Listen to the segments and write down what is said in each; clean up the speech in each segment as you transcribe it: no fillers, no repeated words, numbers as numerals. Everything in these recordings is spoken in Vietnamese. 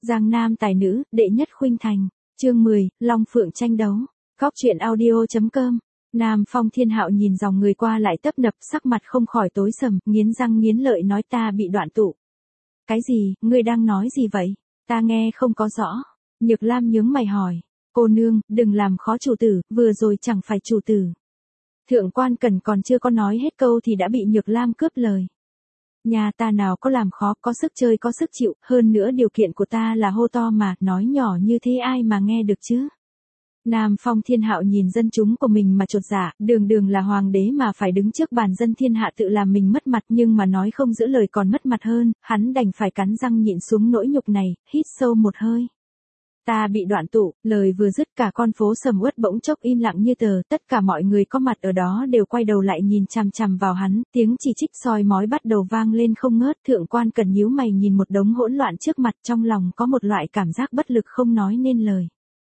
Giang Nam tài nữ, đệ nhất khuynh thành. Chương 10, Long Phượng tranh đấu. Góc truyện audio.com. Nam Phong Thiên Hạo nhìn dòng người qua lại tấp nập, sắc mặt không khỏi tối sầm, nghiến răng nghiến lợi nói ta bị đoạn tụ. Cái gì, ngươi đang nói gì vậy? Ta nghe không có rõ. Nhược Lam nhướng mày hỏi. Cô nương, đừng làm khó chủ tử, vừa rồi chẳng phải chủ tử. Thượng quan Cần còn chưa có nói hết câu thì đã bị Nhược Lam cướp lời. Nhà ta nào có làm khó, có sức chơi có sức chịu, hơn nữa điều kiện của ta là hô to mà, nói nhỏ như thế ai mà nghe được chứ. Nam Phong Thiên Hạo nhìn dân chúng của mình mà chột dạ, đường đường là hoàng đế mà phải đứng trước bàn dân thiên hạ tự làm mình mất mặt, nhưng mà nói không giữ lời còn mất mặt hơn, hắn đành phải cắn răng nhịn xuống nỗi nhục này, hít sâu một hơi. Ta bị đoạn tụ, lời vừa dứt cả con phố sầm uất bỗng chốc im lặng như tờ, tất cả mọi người có mặt ở đó đều quay đầu lại nhìn chằm chằm vào hắn, tiếng chỉ trích soi mói bắt đầu vang lên không ngớt. Thượng quan Cần nhíu mày nhìn một đống hỗn loạn trước mặt, trong lòng có một loại cảm giác bất lực không nói nên lời.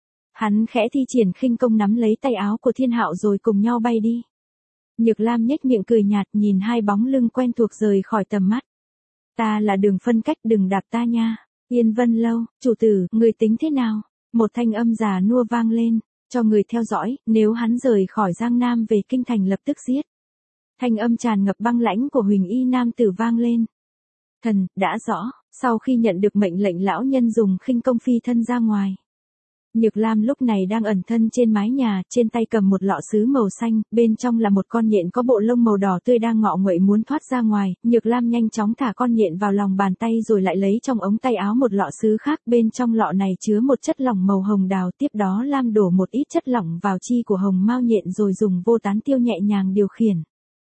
Hắn khẽ thi triển khinh công nắm lấy tay áo của Thiên Hạo rồi cùng nhau bay đi. Nhược Lam nhếch miệng cười nhạt nhìn hai bóng lưng quen thuộc rời khỏi tầm mắt. Ta là Đường Phân Cách, đừng đạp ta nha. Yên Vân Lâu, chủ tử, người tính thế nào? Một thanh âm già nua vang lên, cho người theo dõi, nếu hắn rời khỏi Giang Nam về kinh thành lập tức giết. Thanh âm tràn ngập băng lãnh của Huỳnh Y nam tử vang lên. Thần, đã rõ, sau khi nhận được mệnh lệnh lão nhân dùng khinh công phi thân ra ngoài. Nhược Lam lúc này đang ẩn thân trên mái nhà, trên tay cầm một lọ sứ màu xanh, bên trong là một con nhện có bộ lông màu đỏ tươi đang ngọ nguậy muốn thoát ra ngoài. Nhược Lam nhanh chóng thả con nhện vào lòng bàn tay rồi lại lấy trong ống tay áo một lọ sứ khác, bên trong lọ này chứa một chất lỏng màu hồng đào, tiếp đó Lam đổ một ít chất lỏng vào chi của hồng mao nhện rồi dùng vô tán tiêu nhẹ nhàng điều khiển.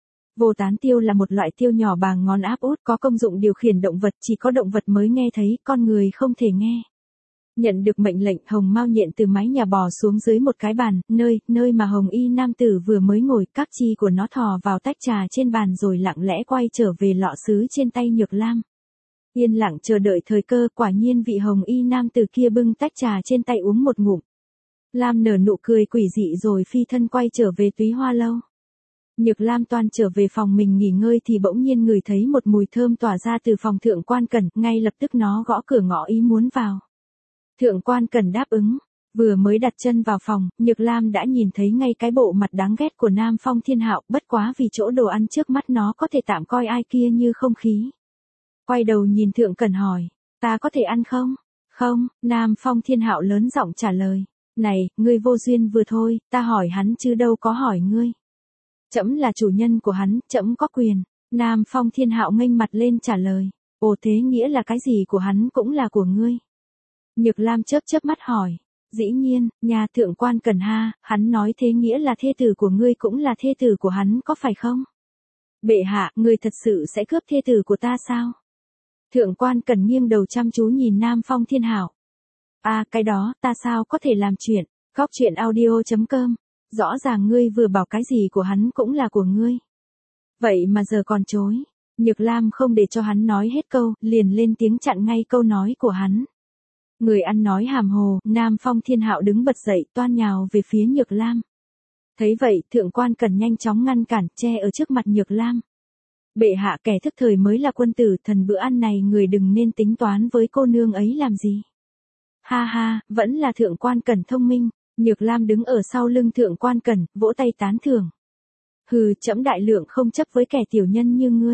Vô tán tiêu là một loại tiêu nhỏ bằng ngón áp út, có công dụng điều khiển động vật, chỉ có động vật mới nghe thấy, con người không thể nghe. Nhận được mệnh lệnh, hồng mao nhện từ mái nhà bò xuống dưới một cái bàn, nơi mà Hồng Y nam tử vừa mới ngồi, các chi của nó thò vào tách trà trên bàn rồi lặng lẽ quay trở về lọ sứ trên tay Nhược Lam. Yên lặng chờ đợi thời cơ, quả nhiên vị Hồng Y nam tử kia bưng tách trà trên tay uống một ngụm. Lam nở nụ cười quỷ dị rồi phi thân quay trở về Túy Hoa Lâu. Nhược Lam toan trở về phòng mình nghỉ ngơi thì bỗng nhiên ngửi thấy một mùi thơm tỏa ra từ phòng Thượng quan Cần, ngay lập tức nó gõ cửa ngõ ý muốn vào. Thượng quan Cần đáp ứng, vừa mới đặt chân vào phòng, Nhược Lam đã nhìn thấy ngay cái bộ mặt đáng ghét của Nam Phong Thiên Hạo, bất quá vì chỗ đồ ăn trước mắt nó có thể tạm coi ai kia như không khí. Quay đầu nhìn Thượng Cần hỏi, ta có thể ăn không? Không, Nam Phong Thiên Hạo lớn giọng trả lời, này, ngươi vô duyên vừa thôi, ta hỏi hắn chứ đâu có hỏi ngươi. Trẫm là chủ nhân của hắn, trẫm có quyền. Nam Phong Thiên Hạo nghênh mặt lên trả lời, ồ thế nghĩa là cái gì của hắn cũng là của ngươi. Nhược Lam chớp chớp mắt hỏi, dĩ nhiên, nhà Thượng quan Cần ha, hắn nói thế nghĩa là thê tử của ngươi cũng là thê tử của hắn có phải không? Bệ hạ, ngươi thật sự sẽ cướp thê tử của ta sao? Thượng quan Cần nghiêng đầu chăm chú nhìn Nam Phong Thiên Hạo. À cái đó, ta sao có thể làm chuyện, góc truyện audio.com, rõ ràng ngươi vừa bảo cái gì của hắn cũng là của ngươi. Vậy mà giờ còn chối, Nhược Lam không để cho hắn nói hết câu, liền lên tiếng chặn ngay câu nói của hắn. Người ăn nói hàm hồ, Nam Phong Thiên Hạo đứng bật dậy toan nhào về phía Nhược Lam. Thấy vậy, Thượng quan Cần nhanh chóng ngăn cản, che ở trước mặt Nhược Lam. Bệ hạ, kẻ thức thời mới là quân tử, thần bữa ăn này người đừng nên tính toán với cô nương ấy làm gì. Ha ha, vẫn là Thượng quan Cần thông minh. Nhược Lam đứng ở sau lưng Thượng quan Cần, vỗ tay tán thưởng. Hừ, trẫm đại lượng không chấp với kẻ tiểu nhân như ngươi.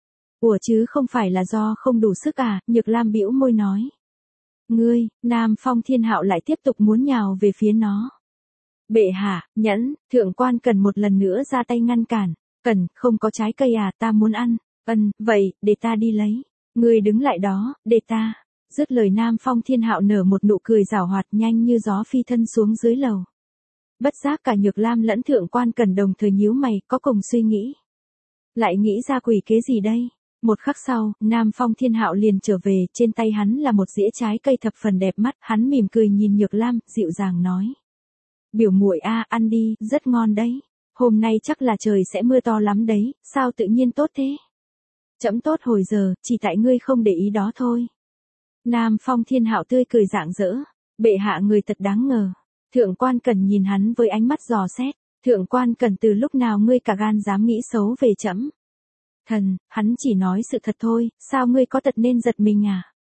Ủa chứ không phải là do không đủ sức à, Nhược Lam bĩu môi nói. Ngươi, Nam Phong Thiên Hạo lại tiếp tục muốn nhào về phía nó. Bệ hạ, nhẫn, Thượng quan Cần một lần nữa ra tay ngăn cản. Cần, không có trái cây à, ta muốn ăn. Vậy, để ta đi lấy. Ngươi đứng lại đó, để ta. Dứt lời Nam Phong Thiên Hạo nở một nụ cười giảo hoạt nhanh như gió phi thân xuống dưới lầu. Bất giác cả Nhược Lam lẫn Thượng quan Cần đồng thời nhíu mày, có cùng suy nghĩ. Lại nghĩ ra quỷ kế gì đây? Một khắc sau, Nam Phong Thiên Hạo liền trở về, trên tay hắn là một dĩa trái cây thập phần đẹp mắt, hắn mỉm cười nhìn Nhược Lam, dịu dàng nói. Biểu muội a, ăn đi, rất ngon đấy. Hôm nay chắc là trời sẽ mưa to lắm đấy, sao tự nhiên tốt thế? Trẫm tốt hồi giờ, chỉ tại ngươi không để ý đó thôi. Nam Phong Thiên Hạo tươi cười rạng rỡ, bệ hạ người thật đáng ngờ. Thượng quan Cần nhìn hắn với ánh mắt dò xét, Thượng quan Cần từ lúc nào ngươi cả gan dám nghĩ xấu về trẫm? Thần, hắn chỉ nói sự thật thôi, sao ngươi có tật nên giật mình à?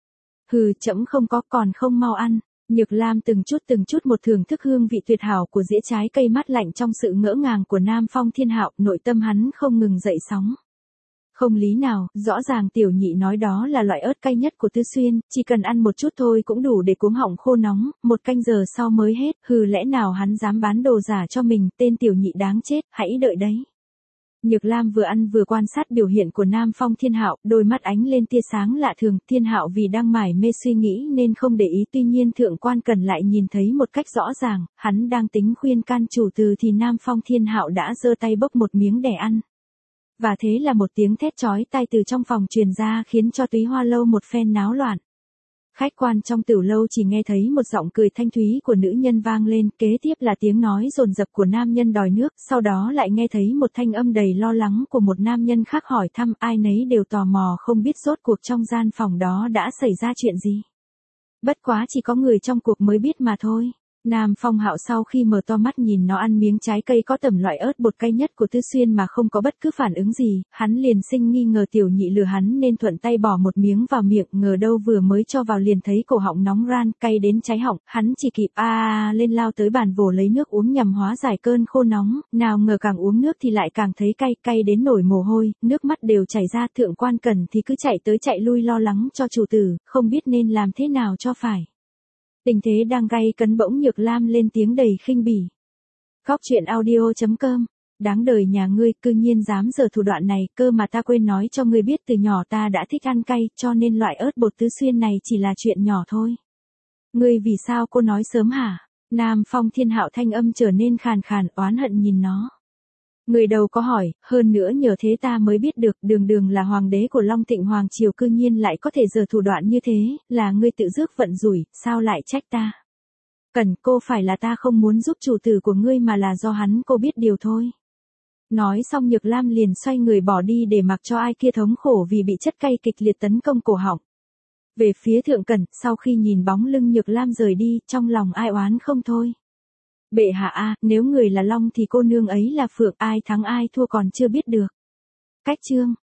Hừ, trẫm không có, còn không mau ăn. Nhược Lam từng chút một thưởng thức hương vị tuyệt hảo của dĩa trái cây mát lạnh trong sự ngỡ ngàng của Nam Phong Thiên Hạo, nội tâm hắn không ngừng dậy sóng. Không lý nào, rõ ràng tiểu nhị nói đó là loại ớt cay nhất của Tư Xuyên, chỉ cần ăn một chút thôi cũng đủ để cuống họng khô nóng, 1 canh giờ sau mới hết, hừ, lẽ nào hắn dám bán đồ giả cho mình, tên tiểu nhị đáng chết, hãy đợi đấy. Nhược Lam vừa ăn vừa quan sát biểu hiện của Nam Phong Thiên Hạo, đôi mắt ánh lên tia sáng lạ thường, Thiên Hạo vì đang mải mê suy nghĩ nên không để ý, tuy nhiên thượng quan Cần lại nhìn thấy một cách rõ ràng, hắn đang tính khuyên can chủ từ thì Nam Phong Thiên Hạo đã giơ tay bốc một miếng để ăn. Và thế là một tiếng thét chói tai từ trong phòng truyền ra khiến cho Túy Hoa Lâu một phen náo loạn. Khách quan trong tiểu lâu chỉ nghe thấy một giọng cười thanh thúy của nữ nhân vang lên, kế tiếp là tiếng nói dồn dập của nam nhân đòi nước, sau đó lại nghe thấy một thanh âm đầy lo lắng của một nam nhân khác hỏi thăm, ai nấy đều tò mò không biết rốt cuộc trong gian phòng đó đã xảy ra chuyện gì. Bất quá chỉ có người trong cuộc mới biết mà thôi. Nam Phong Hạo sau khi mở to mắt nhìn nó ăn miếng trái cây có tẩm loại ớt bột cay nhất của Tư Xuyên mà không có bất cứ phản ứng gì, hắn liền sinh nghi ngờ tiểu nhị lừa hắn nên thuận tay bỏ một miếng vào miệng, ngờ đâu vừa mới cho vào liền thấy cổ họng nóng ran, cay đến cháy họng, hắn chỉ kịp lên lao tới bàn vồ lấy nước uống nhằm hóa giải cơn khô nóng, nào ngờ càng uống nước thì lại càng thấy cay đến nổi mồ hôi, nước mắt đều chảy ra, thượng quan Cần thì cứ chạy tới chạy lui lo lắng cho chủ tử, không biết nên làm thế nào cho phải. Tình thế đang gay cấn bỗng Nhược Lam lên tiếng đầy khinh bỉ. Góc truyện audio.com. Đáng đời nhà ngươi, cư nhiên dám giở thủ đoạn này, cơ mà ta quên nói cho ngươi biết từ nhỏ ta đã thích ăn cay, cho nên loại ớt bột Tứ Xuyên này chỉ là chuyện nhỏ thôi. Ngươi vì sao cô nói sớm hả? Nam Phong Thiên Hạo thanh âm trở nên khàn khàn, oán hận nhìn nó. Người đầu có hỏi, hơn nữa nhờ thế ta mới biết được, đường là hoàng đế của Long Thịnh Hoàng Triều cư nhiên lại có thể giở thủ đoạn như thế, là ngươi tự rước vận rủi, sao lại trách ta? Cần, cô phải là ta không muốn giúp chủ tử của ngươi mà là do hắn cô biết điều thôi. Nói xong Nhược Lam liền xoay người bỏ đi để mặc cho ai kia thống khổ vì bị chất cay kịch liệt tấn công cổ họng. Về phía Thượng Cẩn, sau khi nhìn bóng lưng Nhược Lam rời đi, trong lòng ai oán không thôi. Bệ hạ nếu người là long thì cô nương ấy là phượng, ai thắng ai thua còn chưa biết được. Cách chương